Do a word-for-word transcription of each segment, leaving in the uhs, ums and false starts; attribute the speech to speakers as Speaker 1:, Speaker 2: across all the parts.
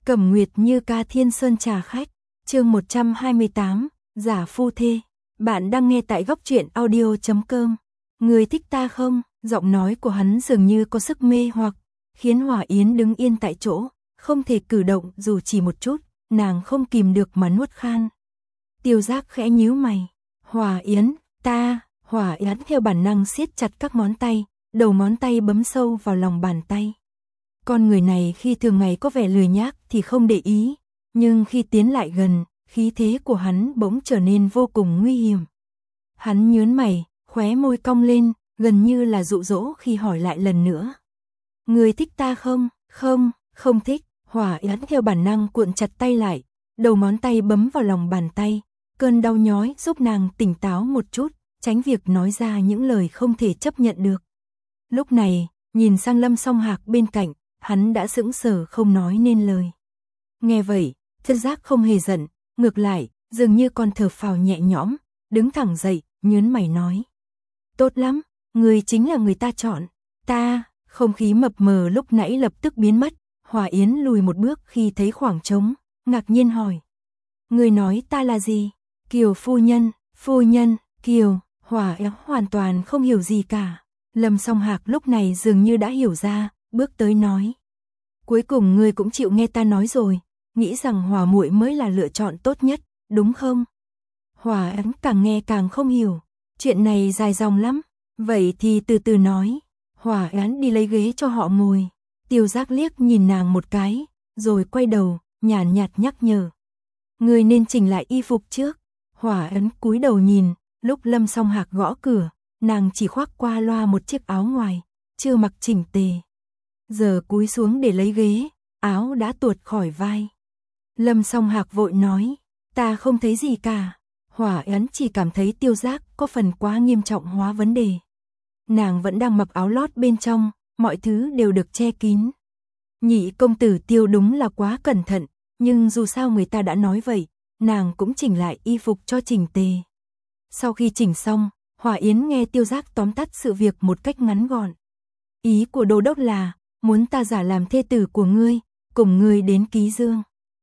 Speaker 1: Cẩm Nguyệt Như Ca Thiên Sơn trà khách, chương một trăm hai mươi tám, giả phu thê. Bạn đang nghe tại góc truyện audio chấm com. Người thích ta không? Giọng nói của hắn dường như có sức mê hoặc, khiến Hỏa Yến đứng yên tại chỗ, không thể cử động dù chỉ một chút, nàng không kìm được mà nuốt khan. Tiêu Giác khẽ nhíu mày. Hỏa Yến, ta, Hỏa Yến theo bản năng siết chặt các ngón tay, đầu ngón tay bấm sâu vào lòng bàn tay. Con người này khi thường ngày có vẻ lười nhác thì không để ý, nhưng khi tiến lại gần, khí thế của hắn bỗng trở nên vô cùng nguy hiểm. Hắn nhướng mày, khóe môi cong lên, gần như là dụ dỗ khi hỏi lại lần nữa. Người thích ta không? Không, không thích. Hỏa Yến theo bản năng cuộn chặt tay lại, đầu ngón tay bấm vào lòng bàn tay, cơn đau nhói giúp nàng tỉnh táo một chút, tránh việc nói ra những lời không thể chấp nhận được. Lúc này, nhìn sang Lâm Song Hạc bên cạnh, hắn đã sững sờ không nói nên lời. Nghe vậy, Tiêu Giác không hề giận, ngược lại, dường như còn thở phào nhẹ nhõm, đứng thẳng dậy, nhướng mày nói. Tốt lắm, người chính là người ta chọn. Ta, không khí mập mờ lúc nãy lập tức biến mất, Hỏa Yến lùi một bước khi thấy khoảng trống, ngạc nhiên hỏi. Người nói ta là gì? Kiều phu nhân, phu nhân, Kiều. Hỏa Yến hoàn toàn không hiểu gì cả. Lâm Song Hạc lúc này dường như đã hiểu ra, bước tới nói. Cuối cùng ngươi cũng chịu nghe ta nói rồi, nghĩ rằng Hỏa muội mới là lựa chọn tốt nhất, đúng không? Hỏa Yến càng nghe càng không hiểu, chuyện này dài dòng lắm, vậy thì từ từ nói. Hỏa Yến đi lấy ghế cho họ ngồi. Tiêu Giác liếc nhìn nàng một cái, rồi quay đầu, nhàn nhạt nhắc nhở. Ngươi nên chỉnh lại y phục trước. Hỏa Yến cúi đầu nhìn, lúc Lâm Song Hạc gõ cửa, nàng chỉ khoác qua loa một chiếc áo ngoài, chưa mặc chỉnh tề. Giờ cúi xuống để lấy ghế, áo đã tuột khỏi vai. Lâm Song Hạc vội nói, ta không thấy gì cả. Hỏa Yến chỉ cảm thấy Tiêu Giác có phần quá nghiêm trọng hóa vấn đề. Nàng vẫn đang mặc áo lót bên trong, mọi thứ đều được che kín. Nhị công tử Tiêu đúng là quá cẩn thận, nhưng dù sao người ta đã nói vậy, nàng cũng chỉnh lại y phục cho chỉnh tề. Sau khi chỉnh xong, Hỏa Yến nghe Tiêu Giác tóm tắt sự việc một cách ngắn gọn. Ý của đô đốc là, muốn ta giả làm thê tử của ngươi, cùng ngươi đến Ký Dương.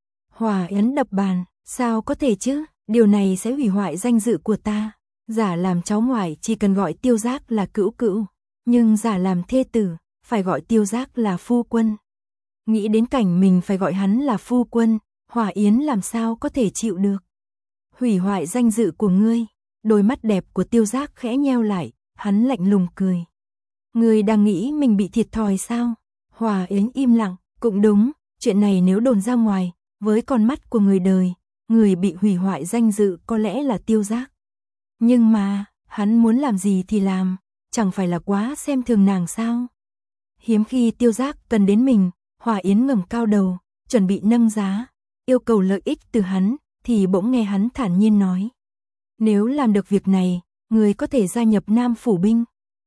Speaker 1: Hỏa Yến đập bàn, sao có thể chứ, điều này sẽ hủy hoại danh dự của ta. Giả làm cháu ngoại chỉ cần gọi Tiêu Giác là cữu cữu, nhưng giả làm thê tử, phải gọi Tiêu Giác là phu quân. Nghĩ đến cảnh mình phải gọi hắn là phu quân, Hỏa Yến làm sao có thể chịu được. Hủy hoại danh dự của ngươi. Đôi mắt đẹp của Tiêu Giác khẽ nheo lại, hắn lạnh lùng cười. Ngươi đang nghĩ mình bị thiệt thòi sao? Hỏa Yến im lặng, cũng đúng, chuyện này nếu đồn ra ngoài, với con mắt của người đời, người bị hủy hoại danh dự có lẽ là Tiêu Giác. Nhưng mà, hắn muốn làm gì thì làm, chẳng phải là quá xem thường nàng sao? Hiếm khi Tiêu Giác cần đến mình, Hỏa Yến ngẩng cao đầu, chuẩn bị nâng giá, yêu cầu lợi ích từ hắn, thì bỗng nghe hắn thản nhiên nói. Nếu làm được việc này, người có thể gia nhập Nam Phủ binh.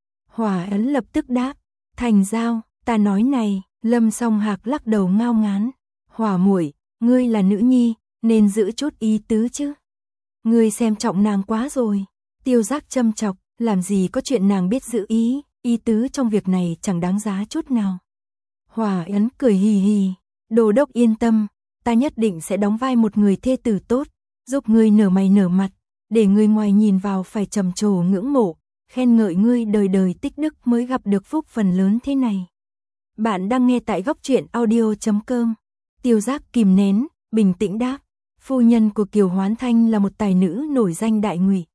Speaker 1: Hỏa Yến lập tức đáp, thành giao, ta nói này. Lâm Song Hạc lắc đầu ngao ngán. Hỏa muội, ngươi là nữ nhi, nên giữ chút ý tứ chứ. Ngươi xem trọng nàng quá rồi. Tiêu Giác châm chọc, làm gì có chuyện nàng biết giữ ý, ý tứ trong việc này chẳng đáng giá chút nào. Hỏa Yến cười hì hì, đô đốc yên tâm, ta nhất định sẽ đóng vai một người thê tử tốt, giúp ngươi nở mày nở mặt. Để người ngoài nhìn vào phải trầm trồ ngưỡng mộ, khen ngợi ngươi đời đời tích đức mới gặp được phúc phần lớn thế này. Bạn đang nghe tại góc truyện audio chấm com. Tiêu Giác kìm nén, bình tĩnh đáp. Phu nhân của Kiều Hoán Thanh là một tài nữ nổi danh đại ngụy.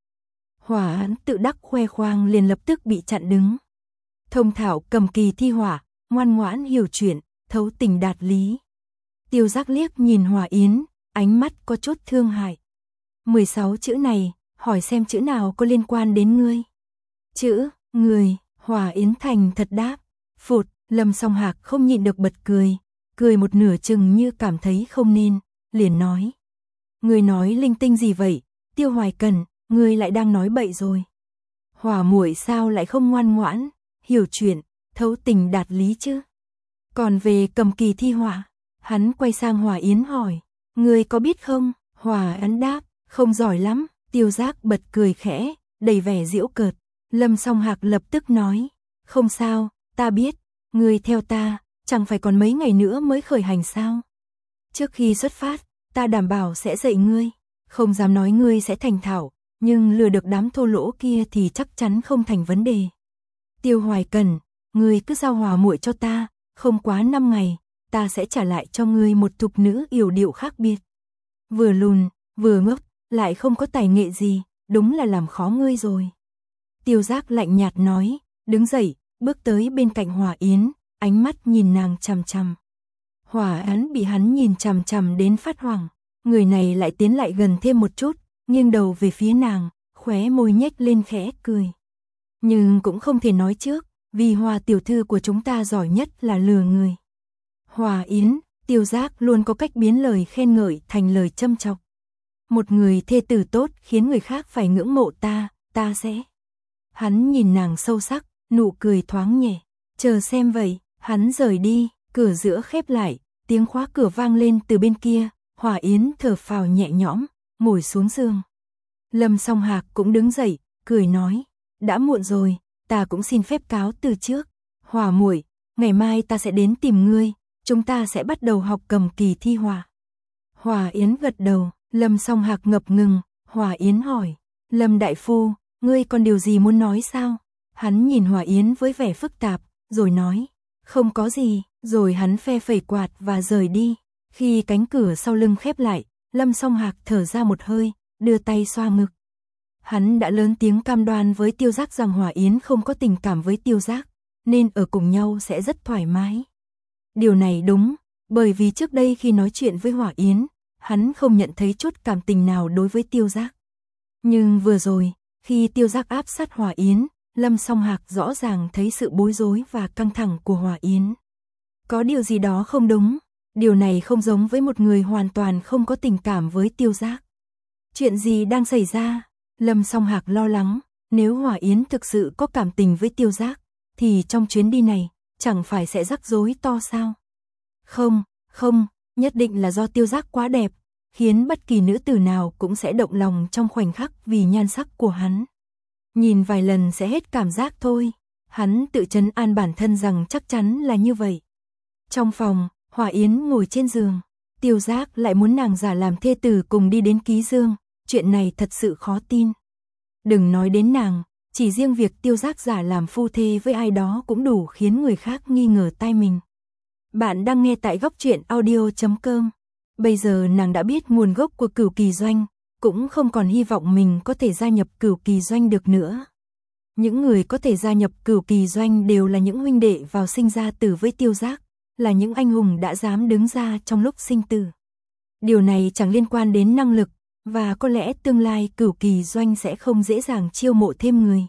Speaker 1: Hỏa Yến tự đắc khoe khoang liền lập tức bị chặn đứng. Thông thạo cầm kỳ thi hỏa, ngoan ngoãn hiểu chuyện, thấu tình đạt lý. Tiêu Giác liếc nhìn Hỏa Yến, ánh mắt có chút thương hại. mười sáu chữ này, hỏi xem chữ nào có liên quan đến ngươi. Chữ, người, Hỏa Yến thành thật đáp. Phụt, Lâm Song Hạc không nhịn được bật cười, cười một nửa chừng như cảm thấy không nên, liền nói. Ngươi nói linh tinh gì vậy, Tiêu Hoài Cần, ngươi lại đang nói bậy rồi. Hỏa muội sao lại không ngoan ngoãn, hiểu chuyện, thấu tình đạt lý chứ. Còn về cầm kỳ thi họa, hắn quay sang Hỏa Yến hỏi, ngươi có biết không? Hỏa Yến đáp. Không giỏi lắm. Tiêu Giác bật cười khẽ, đầy vẻ giễu cợt. Lâm Song Hạc lập tức nói, không sao, ta biết, ngươi theo ta, chẳng phải còn mấy ngày nữa mới khởi hành sao? Trước khi xuất phát, ta đảm bảo sẽ dạy ngươi, không dám nói ngươi sẽ thành thạo, nhưng lừa được đám thô lỗ kia thì chắc chắn không thành vấn đề. Tiêu Hoài Cần, ngươi cứ giao Hòa muội cho ta, không quá năm ngày, ta sẽ trả lại cho ngươi một thục nữ yểu điệu khác biệt. Vừa lùn, vừa ngốc, lại không có tài nghệ gì, đúng là làm khó ngươi rồi. Tiêu Giác lạnh nhạt nói, đứng dậy, bước tới bên cạnh Hòa Yến, ánh mắt nhìn nàng chằm chằm. Hòa Yến bị hắn nhìn chằm chằm đến phát hoảng, người này lại tiến lại gần thêm một chút, nghiêng đầu về phía nàng, khóe môi nhếch lên khẽ cười. Nhưng cũng không thể nói trước, vì Hòa tiểu thư của chúng ta giỏi nhất là lừa người. Hòa Yến, Tiêu Giác luôn có cách biến lời khen ngợi thành lời châm chọc. Một người thê tử tốt khiến người khác phải ngưỡng mộ ta, ta sẽ. Hắn nhìn nàng sâu sắc, nụ cười thoáng nhẹ, chờ xem vậy, hắn rời đi, cửa giữa khép lại, tiếng khóa cửa vang lên từ bên kia, Hòa Yến thở phào nhẹ nhõm, ngồi xuống giường. Lâm Song Hạc cũng đứng dậy, cười nói, đã muộn rồi, ta cũng xin phép cáo từ trước. Hòa muội, ngày mai ta sẽ đến tìm ngươi, chúng ta sẽ bắt đầu học cầm kỳ thi hòa. Hòa Yến gật đầu, Lâm Song Hạc ngập ngừng, Hòa Yến hỏi, Lâm đại phu, ngươi còn điều gì muốn nói sao? Hắn nhìn Hòa Yến với vẻ phức tạp, rồi nói, không có gì, rồi hắn phe phẩy quạt và rời đi. Khi cánh cửa sau lưng khép lại, Lâm Song Hạc thở ra một hơi, đưa tay xoa ngực. Hắn đã lớn tiếng cam đoan với Tiêu Giác rằng Hòa Yến không có tình cảm với Tiêu Giác, nên ở cùng nhau sẽ rất thoải mái. Điều này đúng, bởi vì trước đây khi nói chuyện với Hòa Yến, hắn không nhận thấy chút cảm tình nào đối với Tiêu Giác. Nhưng vừa rồi, khi Tiêu Giác áp sát Hòa Yến, Lâm Song Hạc rõ ràng thấy sự bối rối và căng thẳng của Hòa Yến. Có điều gì đó không đúng, điều này không giống với một người hoàn toàn không có tình cảm với Tiêu Giác. Chuyện gì đang xảy ra? Lâm Song Hạc lo lắng, nếu Hòa Yến thực sự có cảm tình với Tiêu Giác, thì trong chuyến đi này, chẳng phải sẽ rắc rối to sao? Không, không, nhất định là do Tiêu Giác quá đẹp, khiến bất kỳ nữ tử nào cũng sẽ động lòng trong khoảnh khắc vì nhan sắc của hắn. Nhìn vài lần sẽ hết cảm giác thôi, hắn tự trấn an bản thân rằng chắc chắn là như vậy. Trong phòng, Hòa Yến ngồi trên giường, Tiêu Giác lại muốn nàng giả làm thê tử cùng đi đến Ký Dương, chuyện này thật sự khó tin. Đừng nói đến nàng, chỉ riêng việc Tiêu Giác giả làm phu thê với ai đó cũng đủ khiến người khác nghi ngờ tai mình. Bạn đang nghe tại góc truyện audio chấm com. Bây giờ nàng đã biết nguồn gốc của Cửu Kỳ Doanh, cũng không còn hy vọng mình có thể gia nhập Cửu Kỳ Doanh được nữa. Những người có thể gia nhập Cửu Kỳ Doanh đều là những huynh đệ vào sinh ra tử với Tiêu Giác, là những anh hùng đã dám đứng ra trong lúc sinh tử. Điều này chẳng liên quan đến năng lực, và có lẽ tương lai Cửu Kỳ Doanh sẽ không dễ dàng chiêu mộ thêm người.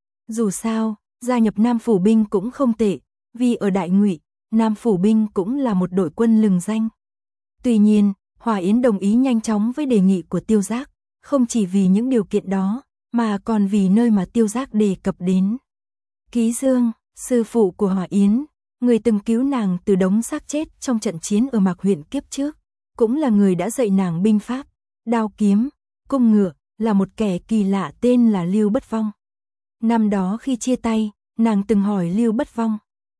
Speaker 1: Dù sao, gia nhập Nam Phủ Binh cũng không tệ, vì ở Đại Ngụy, Nam Phủ Binh cũng là một đội quân lừng danh. Tuy nhiên, Hòa Yến đồng ý nhanh chóng với đề nghị của Tiêu Giác, không chỉ vì những điều kiện đó, mà còn vì nơi mà Tiêu Giác đề cập đến. Ký Dương, sư phụ của Hòa Yến, người từng cứu nàng từ đống xác chết trong trận chiến ở Mạc huyện kiếp trước, cũng là người đã dạy nàng binh pháp, đao kiếm, cung ngựa, là một kẻ kỳ lạ tên là Lưu Bất Vong. Năm đó khi chia tay, nàng từng hỏi Lưu Bất Vong,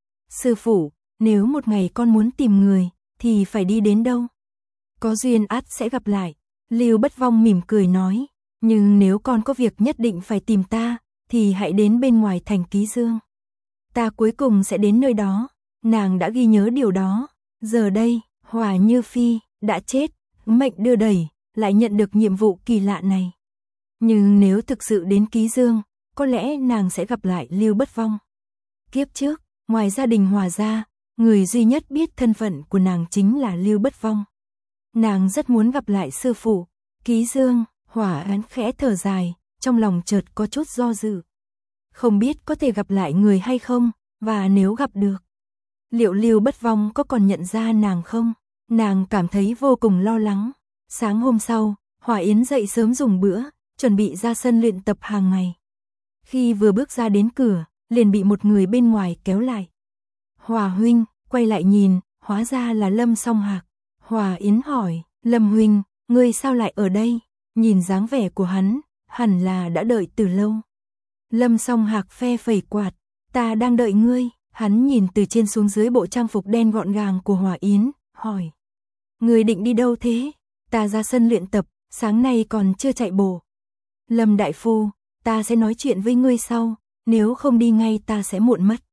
Speaker 1: sư phụ, nếu một ngày con muốn tìm người, thì phải đi đến đâu? Có duyên ắt sẽ gặp lại. Lưu Bất Vong mỉm cười nói, nhưng nếu con có việc nhất định phải tìm ta, thì hãy đến bên ngoài thành Ký Dương. Ta cuối cùng sẽ đến nơi đó. Nàng đã ghi nhớ điều đó. Giờ đây, Hòa Như Phi đã chết, mệnh đưa đẩy, lại nhận được nhiệm vụ kỳ lạ này. Nhưng nếu thực sự đến Ký Dương, có lẽ nàng sẽ gặp lại Lưu Bất Vong. Kiếp trước, ngoài gia đình Hòa gia, người duy nhất biết thân phận của nàng chính là Lưu Bất Vong. Nàng rất muốn gặp lại sư phụ. Ký Dương, Hỏa Án khẽ thở dài, trong lòng chợt có chút do dự. Không biết có thể gặp lại người hay không, và nếu gặp được, liệu Lưu Bất Vong có còn nhận ra nàng không? Nàng cảm thấy vô cùng lo lắng. Sáng hôm sau, Hòa Yến dậy sớm dùng bữa, chuẩn bị ra sân luyện tập hàng ngày. Khi vừa bước ra đến cửa, liền bị một người bên ngoài kéo lại. Hòa huynh, quay lại nhìn, hóa ra là Lâm Song Hạc. Hòa Yến hỏi, Lâm huynh, ngươi sao lại ở đây? Nhìn dáng vẻ của hắn, hẳn là đã đợi từ lâu. Lâm Song Hạc phe phẩy quạt, ta đang đợi ngươi. Hắn nhìn từ trên xuống dưới bộ trang phục đen gọn gàng của Hòa Yến, hỏi. Người định đi đâu thế? Ta ra sân luyện tập, sáng nay còn chưa chạy bộ. Lâm đại phu, ta sẽ nói chuyện với ngươi sau, nếu không đi ngay ta sẽ muộn mất.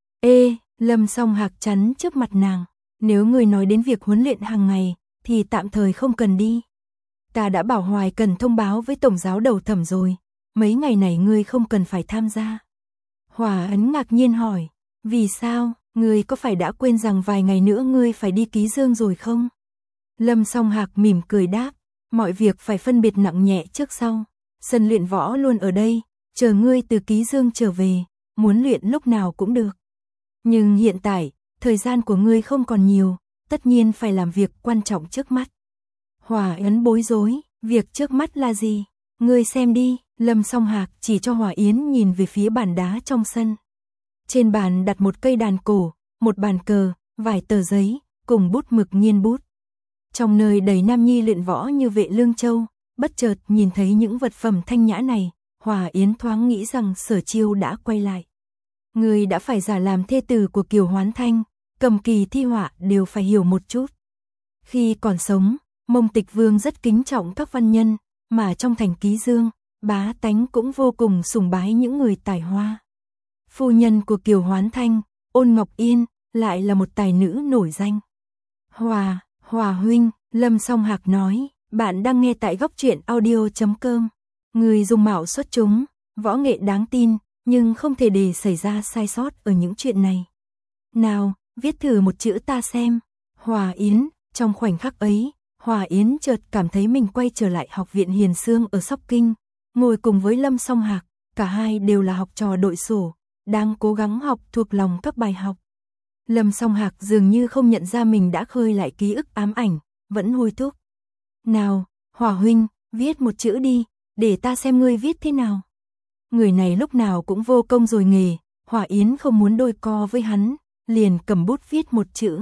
Speaker 1: Ê, Lâm Song Hạc chắn trước mặt nàng, nếu ngươi nói đến việc huấn luyện hàng ngày, thì tạm thời không cần đi. Ta đã bảo Hoài cần thông báo với tổng giáo đầu thẩm rồi, mấy ngày này ngươi không cần phải tham gia. Hòa Ấn ngạc nhiên hỏi, vì sao, ngươi có phải đã quên rằng vài ngày nữa ngươi phải đi Ký Dương rồi không? Lâm Song Hạc mỉm cười đáp, mọi việc phải phân biệt nặng nhẹ trước sau, sân luyện võ luôn ở đây, chờ ngươi từ Ký Dương trở về, muốn luyện lúc nào cũng được. Nhưng hiện tại, thời gian của ngươi không còn nhiều, tất nhiên phải làm việc quan trọng trước mắt. Hòa Yến bối rối, việc trước mắt là gì? Ngươi xem đi, Lâm Song Hạc chỉ cho Hòa Yến nhìn về phía bàn đá trong sân. Trên bàn đặt một cây đàn cổ, một bàn cờ, vài tờ giấy, cùng bút mực nghiên bút. Trong nơi đầy nam nhi luyện võ như Vệ Lương Châu, bất chợt nhìn thấy những vật phẩm thanh nhã này, Hòa Yến thoáng nghĩ rằng Sở Chiêu đã quay lại. Người đã phải giả làm thê tử của Kiều Hoán Thanh, Cầm Kỳ Thi Họa đều phải hiểu một chút. Khi còn sống, Mông Tịch Vương rất kính trọng các văn nhân, mà trong thành Ký Dương, bá tánh cũng vô cùng sùng bái những người tài hoa. Phu nhân của Kiều Hoán Thanh, Ôn Ngọc Yên, lại là một tài nữ nổi danh. Hòa, Hòa huynh, Lâm Song Hạc nói, bạn đang nghe tại góc truyện audio chấm com. Người dùng mạo xuất chúng, võ nghệ đáng tin, nhưng không thể để xảy ra sai sót ở những chuyện này. Nào, viết thử một chữ ta xem. Hòa Yến, trong khoảnh khắc ấy, Hòa Yến chợt cảm thấy mình quay trở lại học viện Hiền Xương ở Sóc Kinh, ngồi cùng với Lâm Song Hạc, cả hai đều là học trò đội sổ, đang cố gắng học thuộc lòng các bài học. Lâm Song Hạc dường như không nhận ra mình đã khơi lại ký ức ám ảnh, vẫn hối thúc. Nào, Hòa huynh, viết một chữ đi, để ta xem ngươi viết thế nào. Người này lúc nào cũng vô công rồi nghề, Hòa Yến không muốn đôi co với hắn, liền cầm bút viết một chữ.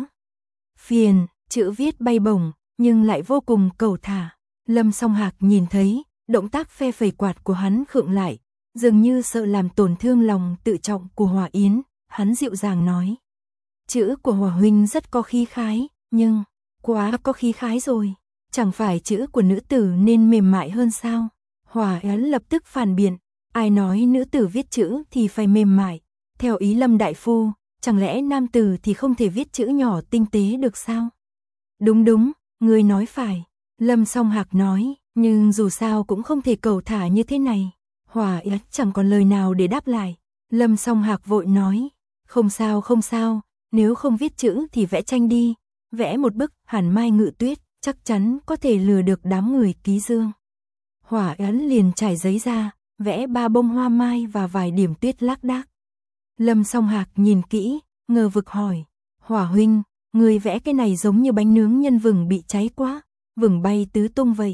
Speaker 1: Phiền, chữ viết bay bổng, nhưng lại vô cùng cầu thả. Lâm Song Hạc nhìn thấy, động tác phe phẩy quạt của hắn khựng lại, dường như sợ làm tổn thương lòng tự trọng của Hòa Yến, hắn dịu dàng nói. Chữ của Hòa huynh rất có khí khái, nhưng, quá có khí khái rồi, chẳng phải chữ của nữ tử nên mềm mại hơn sao? Hòa Yến lập tức phản biện, ai nói nữ tử viết chữ thì phải mềm mại, theo ý Lâm đại phu, chẳng lẽ nam tử thì không thể viết chữ nhỏ tinh tế được sao? Đúng đúng, người nói phải, Lâm Song Hạc nói, nhưng dù sao cũng không thể cầu thả như thế này. Hòa Yến chẳng còn lời nào để đáp lại. Lâm Song Hạc vội nói, không sao không sao, nếu không viết chữ thì vẽ tranh đi, vẽ một bức Hàn Mai Ngự Tuyết, chắc chắn có thể lừa được đám người Ký Dương. Hòa Yến liền trải giấy ra, vẽ ba bông hoa mai và vài điểm tuyết lác đác. Lâm Song Hạc nhìn kỹ, ngờ vực hỏi, Hòa huynh, người vẽ cái này giống như bánh nướng nhân vừng bị cháy quá, vừng bay tứ tung vậy.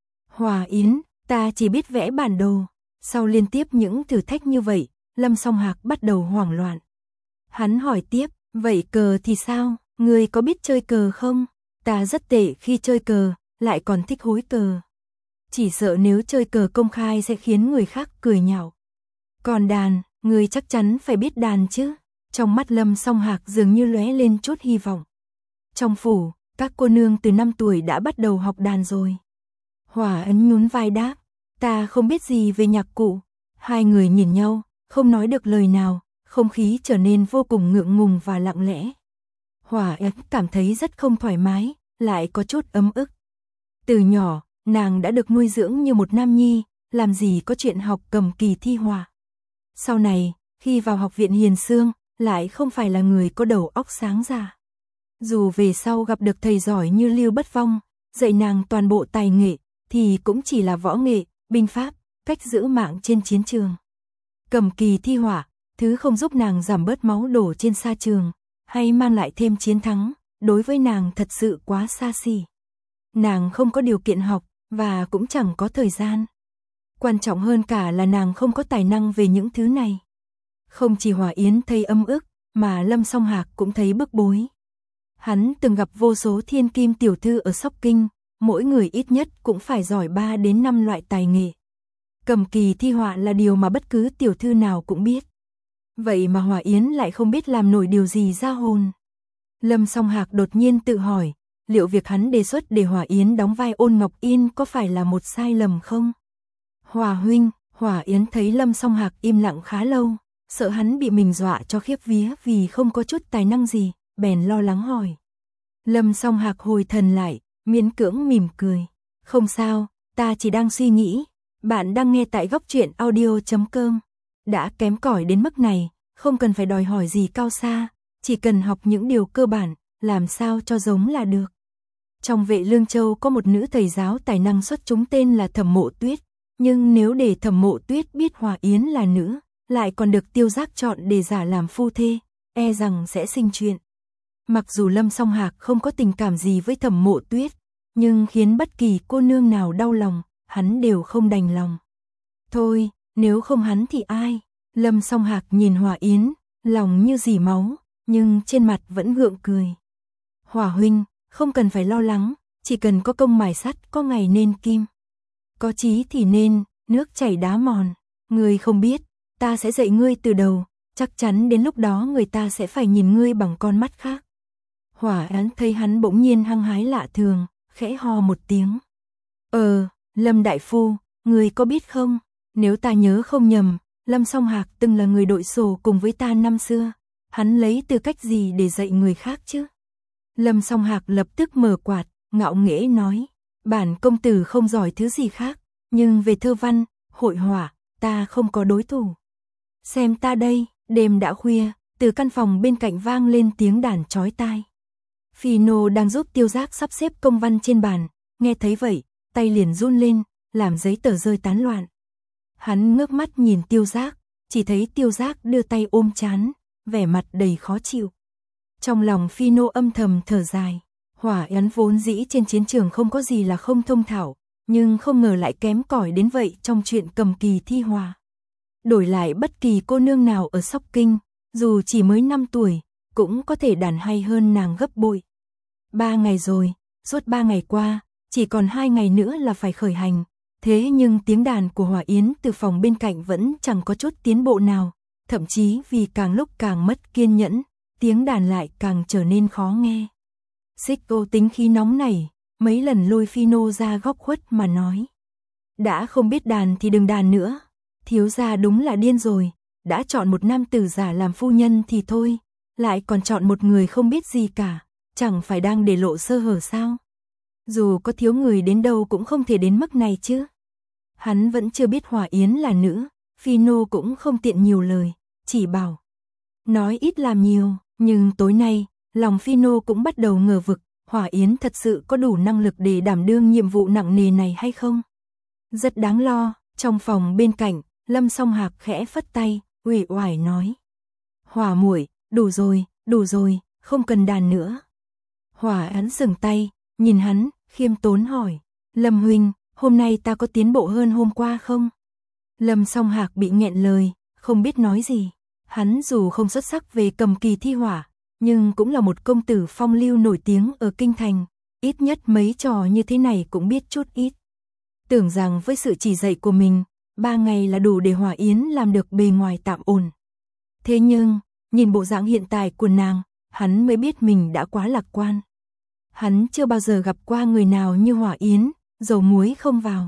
Speaker 1: Hòa Yến, ta chỉ biết vẽ bản đồ. Sau liên tiếp những thử thách như vậy, Lâm Song Hạc bắt đầu hoảng loạn. Hắn hỏi tiếp, vậy cờ thì sao, người có biết chơi cờ không? Ta rất tệ khi chơi cờ, lại còn thích hối cờ. Chỉ sợ nếu chơi cờ công khai sẽ khiến người khác cười nhạo. Còn đàn, người chắc chắn phải biết đàn chứ. Trong mắt Lâm Song Hạc dường như lóe lên chút hy vọng. Trong phủ, các cô nương từ năm tuổi đã bắt đầu học đàn rồi. Hòa Ấn nhún vai đáp, ta không biết gì về nhạc cụ. Hai người nhìn nhau, không nói được lời nào, không khí trở nên vô cùng ngượng ngùng và lặng lẽ. Hòa Ấn cảm thấy rất không thoải mái, lại có chút ấm ức. Từ nhỏ, nàng đã được nuôi dưỡng như một nam nhi, làm gì có chuyện học Cầm Kỳ Thi Họa. Sau này, khi vào học viện Hiền Xương, lại không phải là người có đầu óc sáng ra. Dù về sau gặp được thầy giỏi như Lưu Bất Vong, dạy nàng toàn bộ tài nghệ, thì cũng chỉ là võ nghệ, binh pháp, cách giữ mạng trên chiến trường. Cầm Kỳ Thi Họa, thứ không giúp nàng giảm bớt máu đổ trên sa trường, hay mang lại thêm chiến thắng, đối với nàng thật sự quá xa xỉ. Nàng không có điều kiện học, và cũng chẳng có thời gian. Quan trọng hơn cả là nàng không có tài năng về những thứ này. Không chỉ Hòa Yến thấy âm ức, mà Lâm Song Hạc cũng thấy bức bối. Hắn từng gặp vô số thiên kim tiểu thư ở Sóc Kinh, mỗi người ít nhất cũng phải giỏi ba đến năm loại tài nghệ. Cầm Kỳ Thi Họa là điều mà bất cứ tiểu thư nào cũng biết. Vậy mà Hòa Yến lại không biết làm nổi điều gì ra hồn. Lâm Song Hạc đột nhiên tự hỏi, liệu việc hắn đề xuất để Hỏa Yến đóng vai Ôn Ngọc Yên có phải là một sai lầm không? Hỏa huynh, Hỏa Yến thấy Lâm Song Hạc im lặng khá lâu, sợ hắn bị mình dọa cho khiếp vía vì không có chút tài năng gì, bèn lo lắng hỏi. Lâm Song Hạc hồi thần lại, miễn cưỡng mỉm cười. Không sao, ta chỉ đang suy nghĩ. Bạn đang nghe tại góc truyện audio chấm com. Đã kém cỏi đến mức này, không cần phải đòi hỏi gì cao xa, chỉ cần học những điều cơ bản, làm sao cho giống là được. Trong Vệ Lương Châu có một nữ thầy giáo tài năng xuất chúng tên là Thẩm Mộ Tuyết, nhưng nếu để Thẩm Mộ Tuyết biết Hỏa Yến là nữ, lại còn được Tiêu Giác chọn để giả làm phu thê, e rằng sẽ sinh chuyện. Mặc dù Lâm Song Hạc không có tình cảm gì với Thẩm Mộ Tuyết, nhưng khiến bất kỳ cô nương nào đau lòng, hắn đều không đành lòng. Thôi, nếu không hắn thì ai? Lâm Song Hạc nhìn Hỏa Yến, lòng như dỉ máu, nhưng trên mặt vẫn gượng cười. Hỏa huynh, không cần phải lo lắng, chỉ cần có công mài sắt có ngày nên kim. Có chí thì nên, nước chảy đá mòn, ngươi không biết, ta sẽ dạy ngươi từ đầu, chắc chắn đến lúc đó người ta sẽ phải nhìn ngươi bằng con mắt khác. Hỏa Yến thấy hắn bỗng nhiên hăng hái lạ thường, khẽ ho một tiếng. Ờ, Lâm đại phu, ngươi có biết không, nếu ta nhớ không nhầm, Lâm Song Hạc từng là người đội sổ cùng với ta năm xưa, hắn lấy tư cách gì để dạy người khác chứ? Lâm Song Hạc lập tức mở quạt, ngạo nghễ nói, bản công tử không giỏi thứ gì khác, nhưng về thơ văn, hội họa, ta không có đối thủ. Xem ta đây, đêm đã khuya, từ căn phòng bên cạnh vang lên tiếng đàn chói tai. Phi nô đang giúp Tiêu Giác sắp xếp công văn trên bàn, nghe thấy vậy, tay liền run lên, làm giấy tờ rơi tán loạn. Hắn ngước mắt nhìn Tiêu Giác, chỉ thấy Tiêu Giác đưa tay ôm trán, vẻ mặt đầy khó chịu. Trong lòng Phi nô âm thầm thở dài, Hỏa Yến vốn dĩ trên chiến trường không có gì là không thông thạo, nhưng không ngờ lại kém cỏi đến vậy trong chuyện cầm kỳ thi họa. Đổi lại bất kỳ cô nương nào ở Sóc Kinh, dù chỉ mới năm tuổi, cũng có thể đàn hay hơn nàng gấp bội. Ba ngày rồi, suốt ba ngày qua, chỉ còn hai ngày nữa là phải khởi hành, thế nhưng tiếng đàn của Hỏa Yến từ phòng bên cạnh vẫn chẳng có chút tiến bộ nào, thậm chí vì càng lúc càng mất kiên nhẫn, tiếng đàn lại càng trở nên khó nghe. Xích Cô tính khí nóng nảy, mấy lần lôi Phi nô ra góc khuất mà nói. Đã không biết đàn thì đừng đàn nữa, thiếu gia đúng là điên rồi, đã chọn một nam tử giả làm phu nhân thì thôi, lại còn chọn một người không biết gì cả, chẳng phải đang để lộ sơ hở sao? Dù có thiếu người đến đâu cũng không thể đến mức này chứ. Hắn vẫn chưa biết Hỏa Yến là nữ, Phi nô cũng không tiện nhiều lời, chỉ bảo. Nói ít làm nhiều, nhưng tối nay, lòng Phi nô cũng bắt đầu ngờ vực, Hỏa Yến thật sự có đủ năng lực để đảm đương nhiệm vụ nặng nề này hay không? Rất đáng lo, trong phòng bên cạnh, Lâm Song Hạc khẽ phất tay, uể oải nói. Hỏa muội, đủ rồi, đủ rồi, không cần đàn nữa. Hỏa Yến dừng tay, nhìn hắn, khiêm tốn hỏi, Lâm huynh, hôm nay ta có tiến bộ hơn hôm qua không? Lâm Song Hạc bị nghẹn lời, không biết nói gì. Hắn dù không xuất sắc về cầm kỳ thi họa, nhưng cũng là một công tử phong lưu nổi tiếng ở kinh thành, ít nhất mấy trò như thế này cũng biết chút ít. Tưởng rằng với sự chỉ dạy của mình, ba ngày là đủ để Hỏa Yến làm được bề ngoài tạm ổn. Thế nhưng, nhìn bộ dạng hiện tại của nàng, hắn mới biết mình đã quá lạc quan. Hắn chưa bao giờ gặp qua người nào như Hỏa Yến, dầu muối không vào.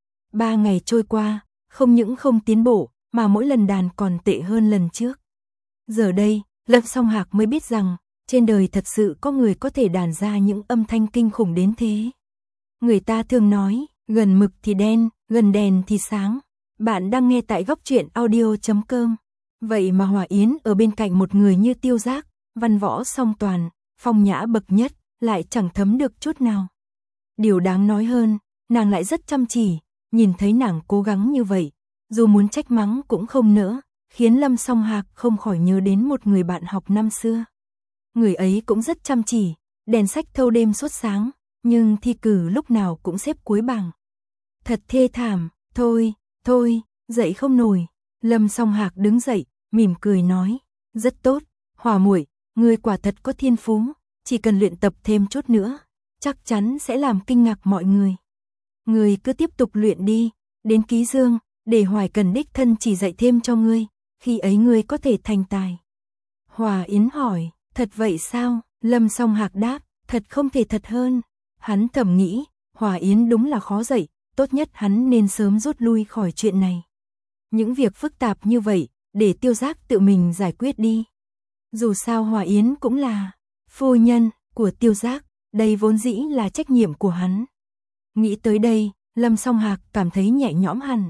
Speaker 1: Ba ngày trôi qua, không những không tiến bộ, mà mỗi lần đàn còn tệ hơn lần trước. Giờ đây, Lâm Song Hạc mới biết rằng, trên đời thật sự có người có thể đàn ra những âm thanh kinh khủng đến thế. Người ta thường nói, gần mực thì đen, gần đèn thì sáng. Bạn đang nghe tại góc truyện audio chấm com. Vậy mà Hỏa Yến ở bên cạnh một người như Tiêu Giác, văn võ song toàn, phong nhã bậc nhất, lại chẳng thấm được chút nào. Điều đáng nói hơn, nàng lại rất chăm chỉ, nhìn thấy nàng cố gắng như vậy, dù muốn trách mắng cũng không nỡ, khiến Lâm Song Hạc không khỏi nhớ đến một người bạn học năm xưa. Người ấy cũng rất chăm chỉ, đèn sách thâu đêm suốt sáng, nhưng thi cử lúc nào cũng xếp cuối bảng. Thật thê thảm, thôi, thôi, dậy không nổi. Lâm Song Hạc đứng dậy, mỉm cười nói, rất tốt, Hỏa muội, ngươi quả thật có thiên phú, chỉ cần luyện tập thêm chút nữa, chắc chắn sẽ làm kinh ngạc mọi người. Ngươi cứ tiếp tục luyện đi, đến Ký Dương, để Hoài Cần đích thân chỉ dạy thêm cho ngươi, khi ấy ngươi có thể thành tài. Hỏa Yến hỏi, thật vậy sao? Lâm Song Hạc đáp, Thật không thể thật hơn. Hắn thầm nghĩ, Hòa Yến đúng là khó dạy, tốt nhất hắn nên sớm rút lui khỏi chuyện này. Những việc phức tạp như vậy, để Tiêu Giác tự mình giải quyết đi. Dù sao Hòa Yến cũng là phu nhân của Tiêu Giác, đây vốn dĩ là trách nhiệm của hắn. Nghĩ tới đây, Lâm Song Hạc cảm thấy nhẹ nhõm hẳn.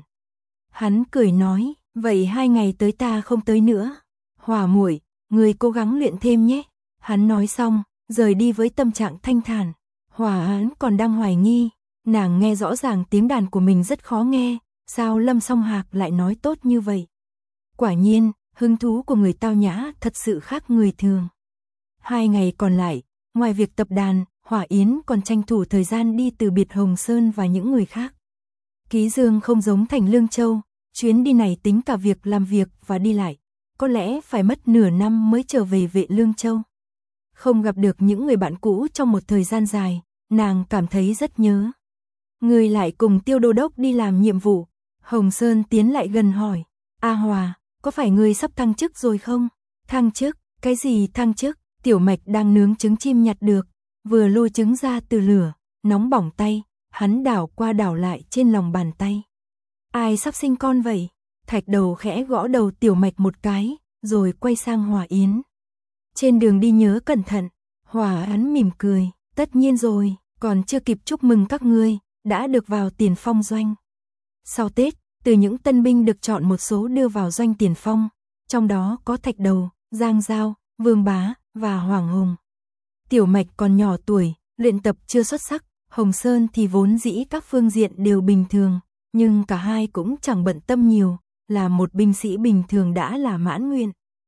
Speaker 1: Hắn cười nói, vậy hai ngày tới ta không tới nữa. Hòa muội, người cố gắng luyện thêm nhé. Hắn nói xong, rời đi với tâm trạng thanh thản. Hòa Án còn đang hoài nghi, nàng nghe rõ ràng tiếng đàn của mình rất khó nghe, sao Lâm Song Hạc lại nói tốt như vậy? Quả nhiên, hứng thú của người tao nhã thật sự khác người thường. Hai ngày còn lại, ngoài việc tập đàn, Hòa Yến còn tranh thủ thời gian đi từ biệt Hồng Sơn và những người khác. Ký Dương không giống Thành Lương Châu, chuyến đi này tính cả việc làm việc và đi lại, có lẽ phải mất nửa năm mới trở về Vệ Lương Châu. Không gặp được những người bạn cũ trong một thời gian dài, nàng cảm thấy rất nhớ. Người lại cùng Tiêu Đô Đốc đi làm nhiệm vụ. Hồng Sơn tiến lại gần hỏi, A Hòa, có phải người sắp thăng chức rồi không? Thăng chức? Cái gì thăng chức? Tiểu Mạch đang nướng trứng chim nhặt được, vừa lôi trứng ra từ lửa, nóng bỏng tay, hắn đảo qua đảo lại trên lòng bàn tay. Ai sắp sinh con vậy? Thạch Đầu khẽ gõ đầu Tiểu Mạch một cái, rồi quay sang Hòa Yến. Trên đường đi nhớ cẩn thận. Hòa Án mỉm cười, tất nhiên rồi, còn chưa kịp chúc mừng các ngươi, đã được vào Tiền Phong doanh. Sau Tết, từ những tân binh được chọn một số đưa vào doanh Tiền Phong, trong đó có Thạch Đầu, Giang Giao, Vương Bá và Hoàng Hùng. Tiểu Mạch còn nhỏ tuổi, luyện tập chưa xuất sắc, Hồng Sơn thì vốn dĩ các phương diện đều bình thường, nhưng cả hai cũng chẳng bận tâm nhiều, là một binh sĩ bình thường đã là mãn nguyện.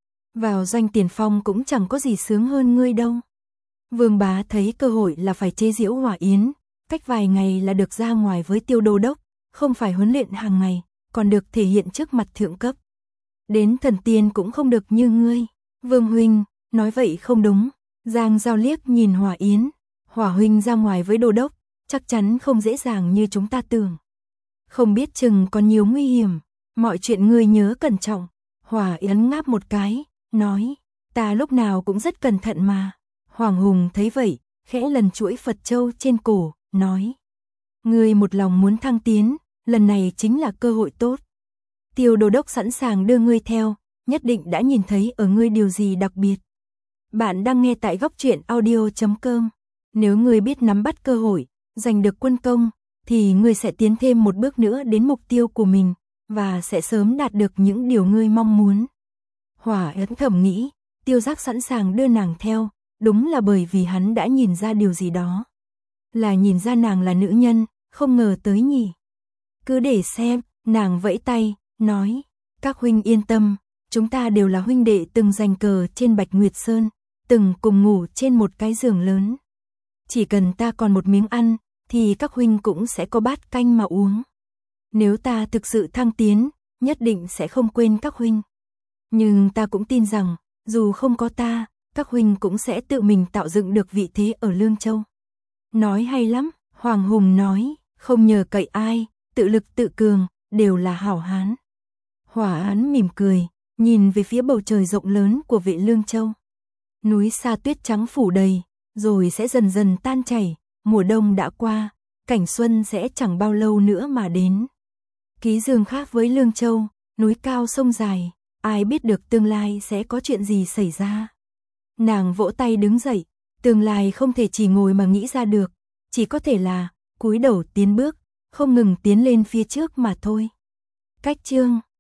Speaker 1: Vào doanh Tiền Phong cũng chẳng có gì sướng hơn ngươi đâu. Vương Bá thấy cơ hội là phải chế giễu Hòa Yến, cách vài ngày là được ra ngoài với Tiêu Đô Đốc, không phải huấn luyện hàng ngày, còn được thể hiện trước mặt thượng cấp. Đến thần tiên cũng không được như ngươi. Vương huynh, nói vậy không đúng. Giang Giao liếc nhìn Hòa Yến, Hòa huynh ra ngoài với Đô Đốc, chắc chắn không dễ dàng như chúng ta tưởng. Không biết chừng còn nhiều nguy hiểm, mọi chuyện ngươi nhớ cẩn trọng. Hòa Yến ngáp một cái, nói, ta lúc nào cũng rất cẩn thận mà. Hoàng Hùng thấy vậy, khẽ lần chuỗi Phật châu trên cổ, nói, ngươi một lòng muốn thăng tiến, lần này chính là cơ hội tốt. Tiêu Đô Đốc sẵn sàng đưa ngươi theo, nhất định đã nhìn thấy ở ngươi điều gì đặc biệt. Bạn đang nghe tại góc truyện audio chấm com. Nếu ngươi biết nắm bắt cơ hội, giành được quân công, thì ngươi sẽ tiến thêm một bước nữa đến mục tiêu của mình, và sẽ sớm đạt được những điều ngươi mong muốn. Hòa Yến thầm nghĩ, Tiêu Giác sẵn sàng đưa nàng theo, đúng là bởi vì hắn đã nhìn ra điều gì đó. Là nhìn ra nàng là nữ nhân, không ngờ tới nhỉ. Cứ để xem, nàng vẫy tay, nói, các huynh yên tâm, chúng ta đều là huynh đệ từng giành cờ trên Bạch Nguyệt Sơn, từng cùng ngủ trên một cái giường lớn. Chỉ cần ta còn một miếng ăn, thì các huynh cũng sẽ có bát canh mà uống. Nếu ta thực sự thăng tiến, nhất định sẽ không quên các huynh. Nhưng ta cũng tin rằng, dù không có ta, các huynh cũng sẽ tự mình tạo dựng được vị thế ở Lương Châu. Nói hay lắm, Hoàng Hùng nói, không nhờ cậy ai, tự lực tự cường, đều là hảo hán. Hòa Án mỉm cười, nhìn về phía bầu trời rộng lớn của Vệ Lương Châu. Núi sa tuyết trắng phủ đầy, rồi sẽ dần dần tan chảy, mùa đông đã qua, cảnh xuân sẽ chẳng bao lâu nữa mà đến. Ký Dương khác với Lương Châu, núi cao sông dài, ai biết được tương lai sẽ có chuyện gì xảy ra. Nàng vỗ tay đứng dậy, tương lai không thể chỉ ngồi mà nghĩ ra được, chỉ có thể là cúi đầu tiến bước, không ngừng tiến lên phía trước mà thôi. Cách chương